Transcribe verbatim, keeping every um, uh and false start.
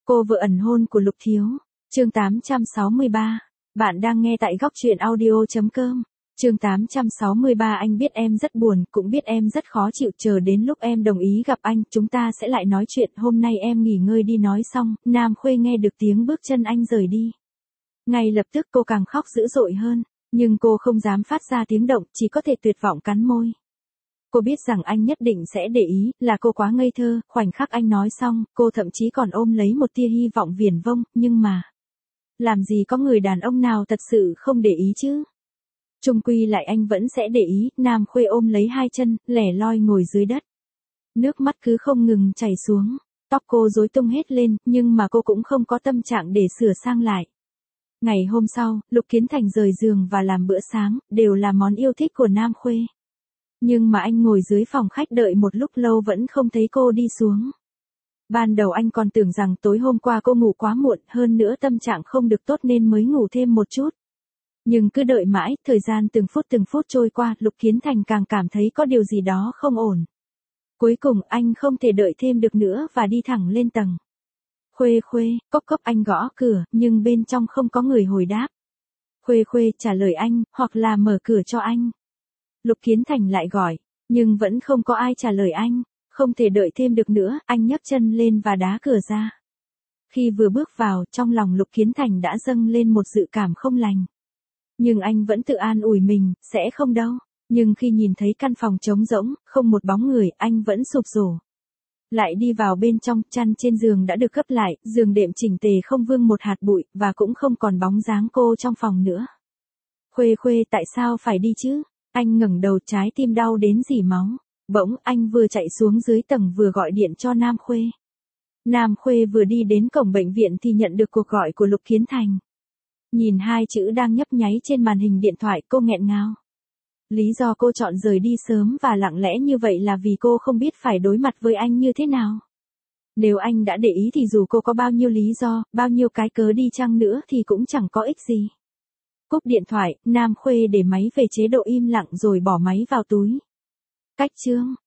Cô vợ ẩn hôn của Lục Thiếu. Chương tám trăm sáu mươi ba. Bạn đang nghe tại góc truyện audio chấm com. Chương tám trăm sáu mươi ba. Anh biết em rất buồn, cũng biết em rất khó chịu, chờ đến lúc em đồng ý gặp anh, chúng ta sẽ lại nói chuyện, hôm nay em nghỉ ngơi đi. Nói xong, Nam Khuê nghe được tiếng bước chân anh rời đi. Ngay lập tức cô càng khóc dữ dội hơn, nhưng cô không dám phát ra tiếng động, chỉ có thể tuyệt vọng cắn môi. Cô biết rằng anh nhất định sẽ để ý, là cô quá ngây thơ, khoảnh khắc anh nói xong, cô thậm chí còn ôm lấy một tia hy vọng viển vông, nhưng mà... làm gì có người đàn ông nào thật sự không để ý chứ? Chung quy lại anh vẫn sẽ để ý. Nam Khuê ôm lấy hai chân, lẻ loi ngồi dưới đất. Nước mắt cứ không ngừng chảy xuống, tóc cô rối tung hết lên, nhưng mà cô cũng không có tâm trạng để sửa sang lại. Ngày hôm sau, Lục Kiến Thành rời giường và làm bữa sáng, đều là món yêu thích của Nam Khuê. Nhưng mà anh ngồi dưới phòng khách đợi một lúc lâu vẫn không thấy cô đi xuống. Ban đầu anh còn tưởng rằng tối hôm qua cô ngủ quá muộn, hơn nữa tâm trạng không được tốt nên mới ngủ thêm một chút. Nhưng cứ đợi mãi, thời gian từng phút từng phút trôi qua, Lục Kiến Thành càng cảm thấy có điều gì đó không ổn. Cuối cùng anh không thể đợi thêm được nữa và đi thẳng lên tầng. Khuê Khuê, cốc cốc, anh gõ cửa, nhưng bên trong không có người hồi đáp. Khuê Khuê trả lời anh, hoặc là mở cửa cho anh. Lục Kiến Thành lại gọi, nhưng vẫn không có ai trả lời anh. Không thể đợi thêm được nữa, anh nhấc chân lên và đá cửa ra. Khi vừa bước vào, trong lòng Lục Kiến Thành đã dâng lên một dự cảm không lành. Nhưng anh vẫn tự an ủi mình, sẽ không đâu. Nhưng khi nhìn thấy căn phòng trống rỗng, không một bóng người, anh vẫn sụp đổ. Lại đi vào bên trong, chăn trên giường đã được gấp lại, giường đệm chỉnh tề không vương một hạt bụi, và cũng không còn bóng dáng cô trong phòng nữa. Khuê Khuê, tại sao phải đi chứ? Anh ngẩng đầu, trái tim đau đến rỉ máu. Bỗng anh vừa chạy xuống dưới tầng vừa gọi điện cho Nam Khuê. Nam Khuê vừa đi đến cổng bệnh viện thì nhận được cuộc gọi của Lục Kiến Thành. Nhìn hai chữ đang nhấp nháy trên màn hình điện thoại, cô nghẹn ngào. Lý do cô chọn rời đi sớm và lặng lẽ như vậy là vì cô không biết phải đối mặt với anh như thế nào. Nếu anh đã để ý thì dù cô có bao nhiêu lý do, bao nhiêu cái cớ đi chăng nữa thì cũng chẳng có ích gì. Cúp điện thoại, Nam Khuê để máy về chế độ im lặng rồi bỏ máy vào túi. Cách chương